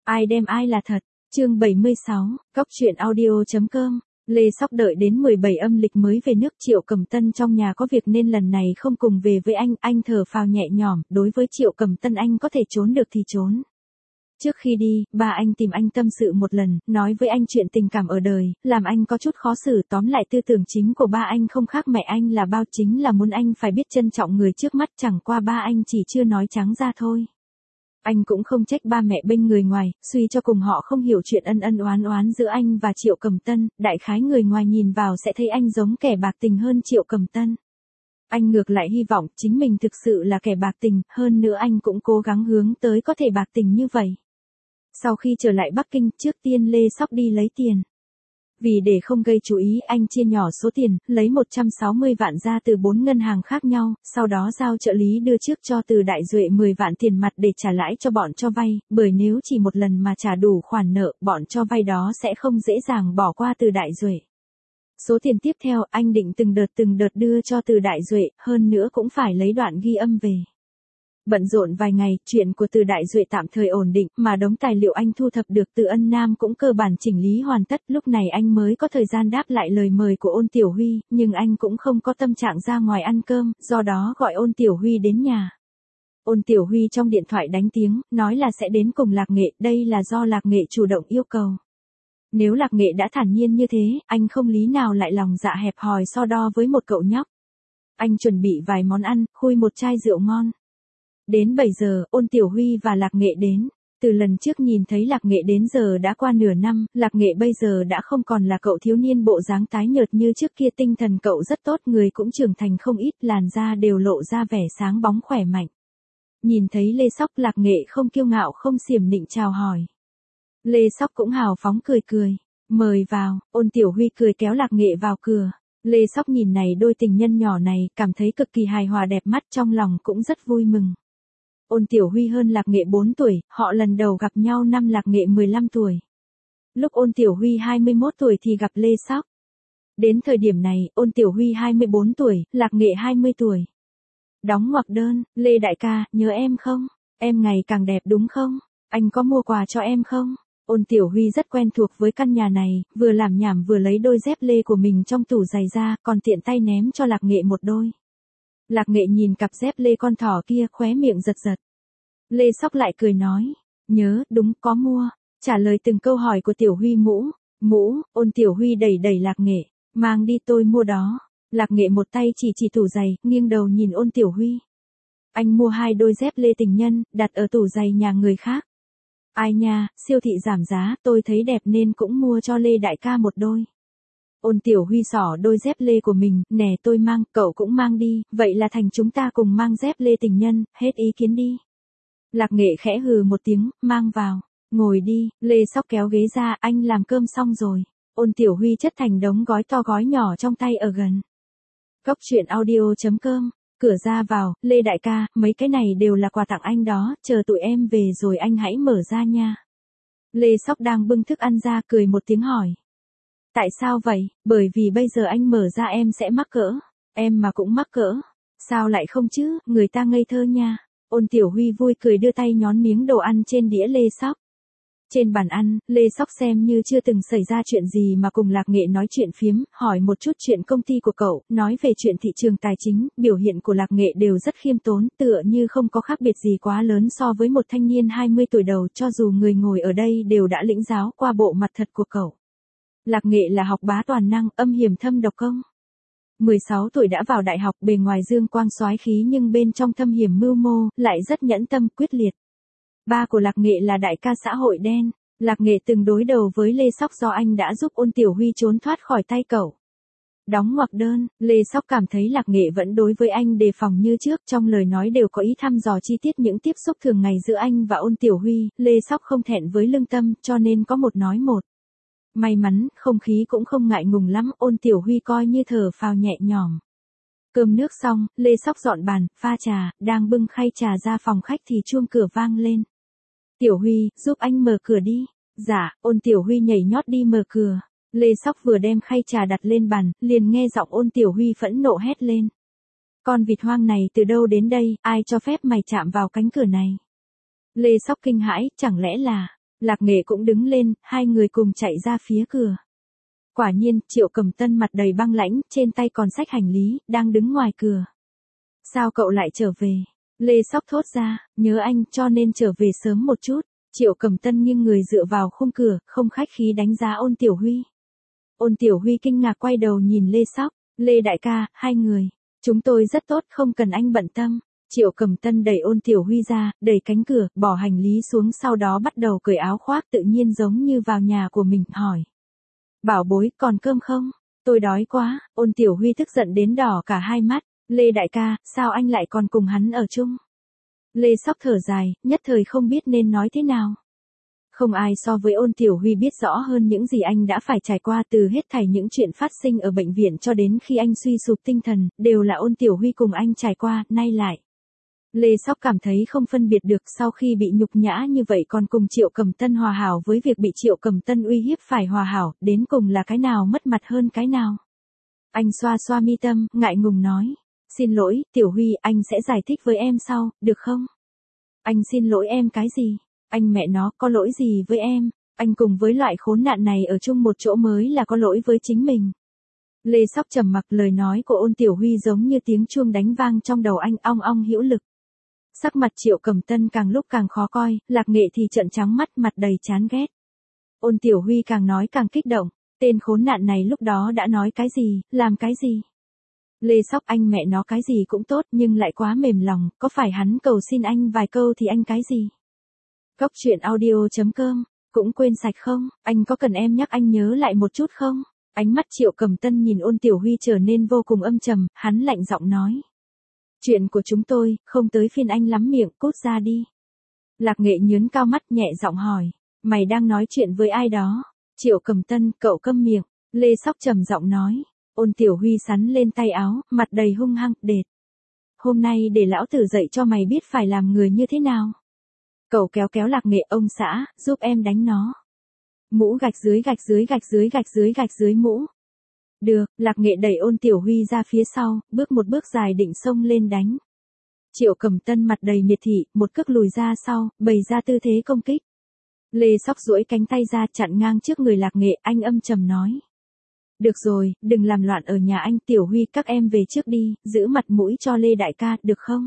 Ai đem ai là thật. Chương 76, Cóc truyện audio.com. Lê Sóc đợi đến 17 âm lịch mới về nước. Triệu Cẩm Tân trong nhà có việc nên lần này không cùng về với anh thở phào nhẹ nhõm, đối với Triệu Cẩm Tân anh có thể trốn được thì trốn. Trước khi đi, ba anh tìm anh tâm sự một lần, nói với anh chuyện tình cảm ở đời, làm anh có chút khó xử. Tóm lại tư tưởng chính của ba anh không khác mẹ anh là bao, chính là muốn anh phải biết trân trọng người trước mắt, chẳng qua ba anh chỉ chưa nói trắng ra thôi. Anh cũng không trách ba mẹ bên người ngoài, suy cho cùng họ không hiểu chuyện ân oán giữa anh và Triệu Cẩm Tân, đại khái người ngoài nhìn vào sẽ thấy anh giống kẻ bạc tình hơn Triệu Cẩm Tân. Anh ngược lại hy vọng chính mình thực sự là kẻ bạc tình, hơn nữa anh cũng cố gắng hướng tới có thể bạc tình như vậy. Sau khi trở lại Bắc Kinh, trước tiên Lê Sóc đi lấy tiền. Vì để không gây chú ý, anh chia nhỏ số tiền, lấy 160 vạn ra từ 4 ngân hàng khác nhau, sau đó giao trợ lý đưa trước cho Từ Đại Duệ 10 vạn tiền mặt để trả lãi cho bọn cho vay, bởi nếu chỉ một lần mà trả đủ khoản nợ, bọn cho vay đó sẽ không dễ dàng bỏ qua Từ Đại Duệ. Số tiền tiếp theo, anh định từng đợt đưa cho Từ Đại Duệ, hơn nữa cũng phải lấy đoạn ghi âm về. Bận rộn vài ngày, chuyện của Từ Đại Duệ tạm thời ổn định, mà đống tài liệu anh thu thập được từ Ân Nam cũng cơ bản chỉnh lý hoàn tất, lúc này anh mới có thời gian đáp lại lời mời của Ôn Tiểu Huy, nhưng anh cũng không có tâm trạng ra ngoài ăn cơm, do đó gọi Ôn Tiểu Huy đến nhà. Ôn Tiểu Huy trong điện thoại đánh tiếng, nói là sẽ đến cùng Lạc Nghệ, đây là do Lạc Nghệ chủ động yêu cầu. Nếu Lạc Nghệ đã thản nhiên như thế, anh không lý nào lại lòng dạ hẹp hòi so đo với một cậu nhóc. Anh chuẩn bị vài món ăn, khui một chai rượu ngon. Đến 7 giờ, Ôn Tiểu Huy và Lạc Nghệ đến. Từ lần trước nhìn thấy Lạc Nghệ đến giờ đã qua nửa năm, Lạc Nghệ bây giờ đã không còn là cậu thiếu niên bộ dáng tái nhợt như trước kia, tinh thần cậu rất tốt, người cũng trưởng thành không ít, làn da đều lộ ra vẻ sáng bóng khỏe mạnh. Nhìn thấy Lê Sóc, Lạc Nghệ không kiêu ngạo không xiểm nịnh chào hỏi. Lê Sóc cũng hào phóng cười. Mời vào. Ôn Tiểu Huy cười kéo Lạc Nghệ vào cửa. Lê Sóc nhìn này đôi tình nhân nhỏ này, cảm thấy cực kỳ hài hòa đẹp mắt, trong lòng cũng rất vui mừng. Ôn Tiểu Huy hơn Lạc Nghệ 4 tuổi, họ lần đầu gặp nhau năm Lạc Nghệ 15 tuổi. Lúc Ôn Tiểu Huy 21 tuổi thì gặp Lê Sóc. Đến thời điểm này, Ôn Tiểu Huy 24 tuổi, Lạc Nghệ 20 tuổi. Đóng ngoặc đơn, Lê đại ca, nhớ em không? Em ngày càng đẹp đúng không? Anh có mua quà cho em không? Ôn Tiểu Huy rất quen thuộc với căn nhà này, vừa làm nhảm vừa lấy đôi dép lê của mình trong tủ giày ra, còn tiện tay ném cho Lạc Nghệ một đôi. Lạc Nghệ nhìn cặp dép lê con thỏ kia, khóe miệng giật. Lê Sóc lại cười nói, nhớ, đúng, có mua. Trả lời từng câu hỏi của Tiểu Huy. Mũ, Ôn Tiểu Huy đẩy Lạc Nghệ, mang đi, tôi mua đó. Lạc Nghệ một tay chỉ tủ giày, nghiêng đầu nhìn Ôn Tiểu Huy. Anh mua 2 đôi dép lê tình nhân, đặt ở tủ giày nhà người khác. Ai nha, siêu thị giảm giá, tôi thấy đẹp nên cũng mua cho Lê đại ca một đôi. Ôn Tiểu Huy xỏ đôi dép lê của mình, nè tôi mang, cậu cũng mang đi, vậy là thành chúng ta cùng mang dép lê tình nhân, hết ý kiến đi. Lạc Nghệ khẽ hừ một tiếng, mang vào, ngồi đi. Lê Sóc kéo ghế ra, anh làm cơm xong rồi. Ôn Tiểu Huy chất thành đống gói to gói nhỏ trong tay ở gần. Cóc truyện audio.com. Cửa ra vào, Lê đại ca, mấy cái này đều là quà tặng anh đó, chờ tụi em về rồi anh hãy mở ra nha. Lê Sóc đang bưng thức ăn ra, cười một tiếng hỏi. Tại sao vậy? Bởi vì bây giờ anh mở ra em sẽ mắc cỡ. Em mà cũng mắc cỡ. Sao lại không chứ, người ta ngây thơ nha. Ôn Tiểu Huy vui cười đưa tay nhón miếng đồ ăn trên đĩa Lê Sóc. Trên bàn ăn, Lê Sóc xem như chưa từng xảy ra chuyện gì mà cùng Lạc Nghệ nói chuyện phiếm, hỏi một chút chuyện công ty của cậu, nói về chuyện thị trường tài chính, biểu hiện của Lạc Nghệ đều rất khiêm tốn, tựa như không có khác biệt gì quá lớn so với một thanh niên 20 tuổi đầu, cho dù người ngồi ở đây đều đã lĩnh giáo qua bộ mặt thật của cậu. Lạc Nghệ là học bá toàn năng, âm hiểm thâm độc công. 16 tuổi đã vào đại học, bề ngoài dương quang soái khí nhưng bên trong thâm hiểm mưu mô, lại rất nhẫn tâm quyết liệt. Ba của Lạc Nghệ là đại ca xã hội đen. Lạc Nghệ từng đối đầu với Lê Sóc do anh đã giúp Ôn Tiểu Huy trốn thoát khỏi tay cậu. Đóng ngoặc đơn, Lê Sóc cảm thấy Lạc Nghệ vẫn đối với anh đề phòng như trước, trong lời nói đều có ý thăm dò chi tiết những tiếp xúc thường ngày giữa anh và Ôn Tiểu Huy. Lê Sóc không thẹn với lương tâm, cho nên có một nói một. May mắn, không khí cũng không ngại ngùng lắm, Ôn Tiểu Huy coi như thở phào nhẹ nhõm. Cơm nước xong, Lê Sóc dọn bàn, pha trà, đang bưng khay trà ra phòng khách thì chuông cửa vang lên. Tiểu Huy, giúp anh mở cửa đi. Dạ, Ôn Tiểu Huy nhảy nhót đi mở cửa. Lê Sóc vừa đem khay trà đặt lên bàn, liền nghe giọng Ôn Tiểu Huy phẫn nộ hét lên. Con vịt hoang này từ đâu đến đây, ai cho phép mày chạm vào cánh cửa này? Lê Sóc kinh hãi, chẳng lẽ là... Lạc Nghệ cũng đứng lên, hai người cùng chạy ra phía cửa. Quả nhiên, Triệu Cầm Tân mặt đầy băng lãnh, trên tay còn xách hành lý, đang đứng ngoài cửa. Sao cậu lại trở về? Lê Sóc thốt ra, nhớ anh cho nên trở về sớm một chút. Triệu Cầm Tân nghiêng người dựa vào khung cửa, không khách khí đánh giá Ôn Tiểu Huy. Ôn Tiểu Huy kinh ngạc quay đầu nhìn Lê Sóc, Lê đại ca, hai người. Chúng tôi rất tốt, không cần anh bận tâm. Triệu Cầm Tân đẩy Ôn Tiểu Huy ra, đẩy cánh cửa, bỏ hành lý xuống sau đó bắt đầu cởi áo khoác tự nhiên giống như vào nhà của mình, hỏi. Bảo bối, còn cơm không? Tôi đói quá. Ôn Tiểu Huy tức giận đến đỏ cả hai mắt. Lê đại ca, sao anh lại còn cùng hắn ở chung? Lê Sóc thở dài, nhất thời không biết nên nói thế nào. Không ai so với Ôn Tiểu Huy biết rõ hơn những gì anh đã phải trải qua từ hết thảy những chuyện phát sinh ở bệnh viện cho đến khi anh suy sụp tinh thần, đều là Ôn Tiểu Huy cùng anh trải qua, nay lại. Lê Sóc cảm thấy không phân biệt được sau khi bị nhục nhã như vậy còn cùng Triệu Cầm Tân hòa hảo với việc bị Triệu Cầm Tân uy hiếp phải hòa hảo, đến cùng là cái nào mất mặt hơn cái nào. Anh xoa xoa mi tâm, ngại ngùng nói. Xin lỗi, Tiểu Huy, anh sẽ giải thích với em sau, được không? Anh xin lỗi em cái gì? Anh mẹ nó, có lỗi gì với em? Anh cùng với loại khốn nạn này ở chung một chỗ mới là có lỗi với chính mình. Lê Sóc trầm mặc, lời nói của Ôn Tiểu Huy giống như tiếng chuông đánh vang trong đầu anh, ong ong hữu lực. Sắc mặt Triệu Cầm Tân càng lúc càng khó coi, Lạc Nghệ thì trợn trắng mắt, mặt đầy chán ghét. Ôn Tiểu Huy càng nói càng kích động, tên khốn nạn này lúc đó đã nói cái gì, làm cái gì? Lê Sóc, anh mẹ nó cái gì cũng tốt nhưng lại quá mềm lòng, có phải hắn cầu xin anh vài câu thì anh cái gì? Góc truyện audio.com, cũng quên sạch không? Anh có cần em nhắc anh nhớ lại một chút không? Ánh mắt Triệu Cầm Tân nhìn Ôn Tiểu Huy trở nên vô cùng âm trầm, hắn lạnh giọng nói. Chuyện của chúng tôi, không tới phiên anh lắm miệng, cút ra đi. Lạc Nghệ nhớn cao mắt nhẹ giọng hỏi, mày đang nói chuyện với ai đó? Triệu Cầm Tân, cậu câm miệng. Lê Sóc trầm giọng nói. Ôn Tiểu Huy sắn lên tay áo, mặt đầy hung hăng, đệt. Hôm nay để lão tử dạy cho mày biết phải làm người như thế nào. Cậu kéo kéo Lạc Nghệ, ông xã, giúp em đánh nó. Mũ gạch dưới gạch dưới gạch dưới gạch dưới gạch dưới mũ. Được, Lạc Nghệ đẩy Ôn Tiểu Huy ra phía sau, bước một bước dài định xông lên đánh. Triệu Cầm Tân mặt đầy miệt thị, một cước lùi ra sau, bày ra tư thế công kích. Lê Sóc duỗi cánh tay ra chặn ngang trước người Lạc Nghệ, anh âm trầm nói. Được rồi, đừng làm loạn ở nhà anh. Tiểu Huy, các em về trước đi, giữ mặt mũi cho Lê đại ca, được không?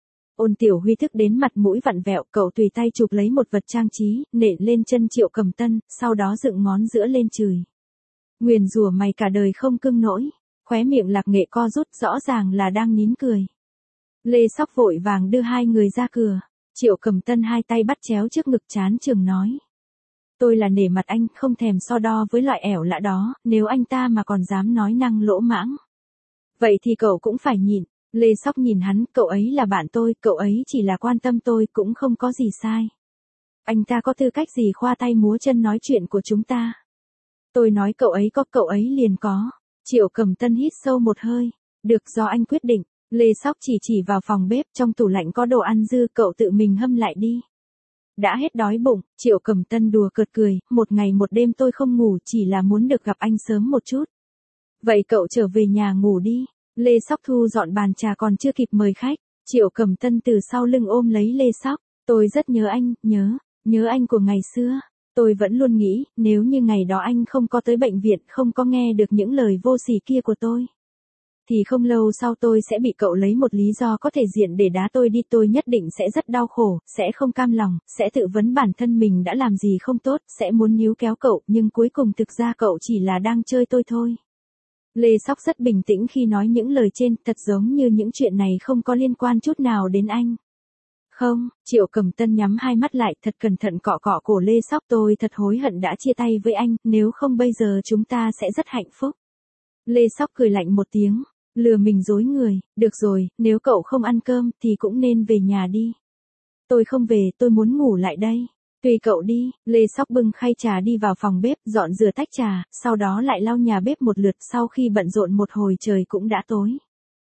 Ôn Tiểu Huy thức đến mặt mũi vặn vẹo, cậu tùy tay chụp lấy một vật trang trí, nện lên chân Triệu Cầm Tân, sau đó dựng ngón giữa lên chửi. Nguyền rủa mày cả đời không cưng nỗi. Khóe miệng Lạc Nghệ co rút, rõ ràng là đang nín cười. Lê Sóc vội vàng đưa hai người ra cửa. Triệu Cầm Tân hai tay bắt chéo trước ngực chán chường nói. Tôi là nể mặt anh, không thèm so đo với loại ẻo lạ đó, nếu anh ta mà còn dám nói năng lỗ mãng. Vậy thì cậu cũng phải nhịn. Lê Sóc nhìn hắn, cậu ấy là bạn tôi, cậu ấy chỉ là quan tâm tôi, cũng không có gì sai. Anh ta có tư cách gì khoa tay múa chân nói chuyện của chúng ta? Tôi nói cậu ấy có, cậu ấy liền có. Triệu Cầm Tân hít sâu một hơi. Được, do anh quyết định. Lê Sóc chỉ vào phòng bếp, trong tủ lạnh có đồ ăn dư, cậu tự mình hâm lại đi. Đã hết đói bụng, Triệu Cầm Tân đùa cợt cười, một ngày một đêm tôi không ngủ, chỉ là muốn được gặp anh sớm một chút. Vậy cậu trở về nhà ngủ đi. Lê Sóc thu dọn bàn trà còn chưa kịp mời khách. Triệu Cầm Tân từ sau lưng ôm lấy Lê Sóc. Tôi rất nhớ anh, nhớ anh của ngày xưa. Tôi vẫn luôn nghĩ, nếu như ngày đó anh không có tới bệnh viện, không có nghe được những lời vô sỉ kia của tôi, thì không lâu sau tôi sẽ bị cậu lấy một lý do có thể diện để đá tôi đi. Tôi nhất định sẽ rất đau khổ, sẽ không cam lòng, sẽ tự vấn bản thân mình đã làm gì không tốt, sẽ muốn níu kéo cậu, nhưng cuối cùng thực ra cậu chỉ là đang chơi tôi thôi. Lê Sóc rất bình tĩnh khi nói những lời trên, thật giống như những chuyện này không có liên quan chút nào đến anh. Không, Triệu Cầm Tân nhắm hai mắt lại, thật cẩn thận cọ cọ cổ Lê Sóc, tôi thật hối hận đã chia tay với anh, nếu không bây giờ chúng ta sẽ rất hạnh phúc. Lê Sóc cười lạnh một tiếng, lừa mình dối người, được rồi, nếu cậu không ăn cơm thì cũng nên về nhà đi. Tôi không về, tôi muốn ngủ lại đây. Tùy cậu đi. Lê Sóc bưng khay trà đi vào phòng bếp, dọn rửa tách trà, sau đó lại lau nhà bếp một lượt, sau khi bận rộn một hồi trời cũng đã tối.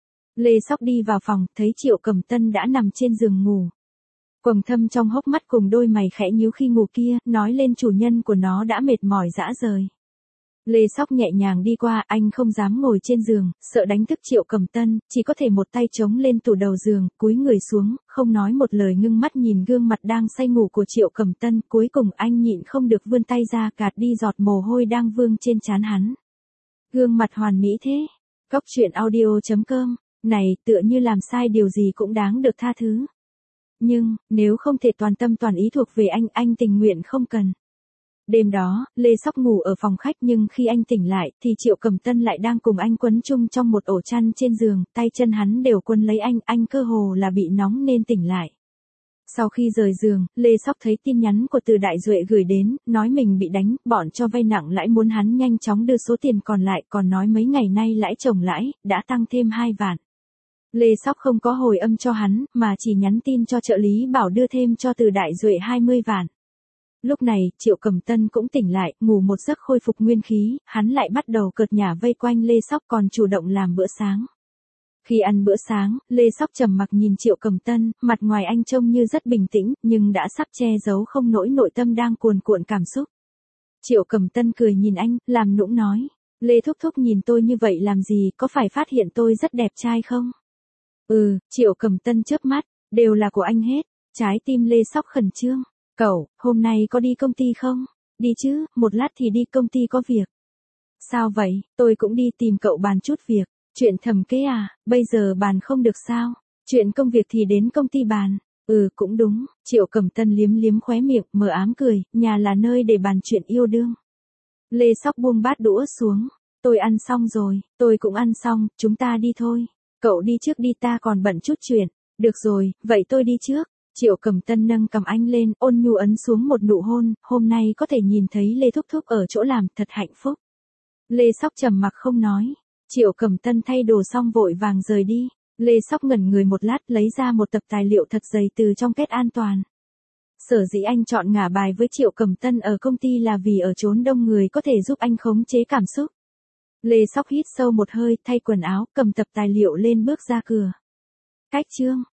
Lê Sóc đi vào phòng, thấy Triệu Cầm Tân đã nằm trên giường ngủ. Quầng thâm trong hốc mắt cùng đôi mày khẽ nhíu khi ngủ kia, nói lên chủ nhân của nó đã mệt mỏi rã rời. Lê Sóc nhẹ nhàng đi qua, anh không dám ngồi trên giường, sợ đánh thức Triệu Cẩm Tân, chỉ có thể một tay chống lên tủ đầu giường, cúi người xuống, không nói một lời ngưng mắt nhìn gương mặt đang say ngủ của Triệu Cẩm Tân, cuối cùng anh nhịn không được vươn tay ra gạt đi giọt mồ hôi đang vương trên trán hắn. Gương mặt hoàn mỹ thế. Góc truyện audio.com, này tựa như làm sai điều gì cũng đáng được tha thứ. Nhưng, nếu không thể toàn tâm toàn ý thuộc về anh tình nguyện không cần. Đêm đó, Lê Sóc ngủ ở phòng khách nhưng khi anh tỉnh lại thì Triệu Cẩm Tân lại đang cùng anh quấn chung trong một ổ chăn trên giường, tay chân hắn đều quấn lấy anh cơ hồ là bị nóng nên tỉnh lại. Sau khi rời giường, Lê Sóc thấy tin nhắn của Từ Đại Duệ gửi đến, nói mình bị đánh, bọn cho vay nặng lãi muốn hắn nhanh chóng đưa số tiền còn lại, còn nói mấy ngày nay lãi chồng lãi, đã tăng thêm 2 vạn. Lê Sóc không có hồi âm cho hắn, mà chỉ nhắn tin cho trợ lý bảo đưa thêm cho Từ Đại Duệ 20 vạn. Lúc này, Triệu Cẩm Tân cũng tỉnh lại, ngủ một giấc khôi phục nguyên khí, hắn lại bắt đầu cợt nhả vây quanh Lê Sóc còn chủ động làm bữa sáng. Khi ăn bữa sáng, Lê Sóc trầm mặc nhìn Triệu Cẩm Tân, mặt ngoài anh trông như rất bình tĩnh, nhưng đã sắp che giấu không nổi nội tâm đang cuồn cuộn cảm xúc. Triệu Cẩm Tân cười nhìn anh, làm nũng nói, Lê thúc thúc nhìn tôi như vậy làm gì, có phải phát hiện tôi rất đẹp trai không? Triệu Cẩm Tân chớp mắt, đều là của anh hết. Trái tim Lê Sóc khẩn trương. Cậu, hôm nay có đi công ty không? Đi chứ, một lát thì đi, công ty có việc. Sao vậy, tôi cũng đi tìm cậu bàn chút việc. Chuyện thầm kế à, bây giờ bàn không được sao? Chuyện công việc thì đến công ty bàn. Cũng đúng, Triệu Cẩm Tân liếm liếm khóe miệng, mờ ám cười, nhà là nơi để bàn chuyện yêu đương. Lê Sóc buông bát đũa xuống. Tôi ăn xong rồi, tôi cũng ăn xong, chúng ta đi thôi. Cậu đi trước đi, ta còn bận chút chuyện. Được rồi, vậy tôi đi trước. Triệu Cẩm Tân nâng cầm anh lên, ôn nhu ấn xuống một nụ hôn, hôm nay có thể nhìn thấy Lê thúc thúc ở chỗ làm, thật hạnh phúc. Lê Sóc trầm mặc không nói. Triệu Cẩm Tân thay đồ xong vội vàng rời đi. Lê Sóc ngẩn người một lát lấy ra một tập tài liệu thật dày từ trong két an toàn. Sở dĩ anh chọn ngả bài với Triệu Cẩm Tân ở công ty là vì ở chốn đông người có thể giúp anh khống chế cảm xúc. Lê Sóc hít sâu một hơi, thay quần áo, cầm tập tài liệu lên bước ra cửa. Cách chương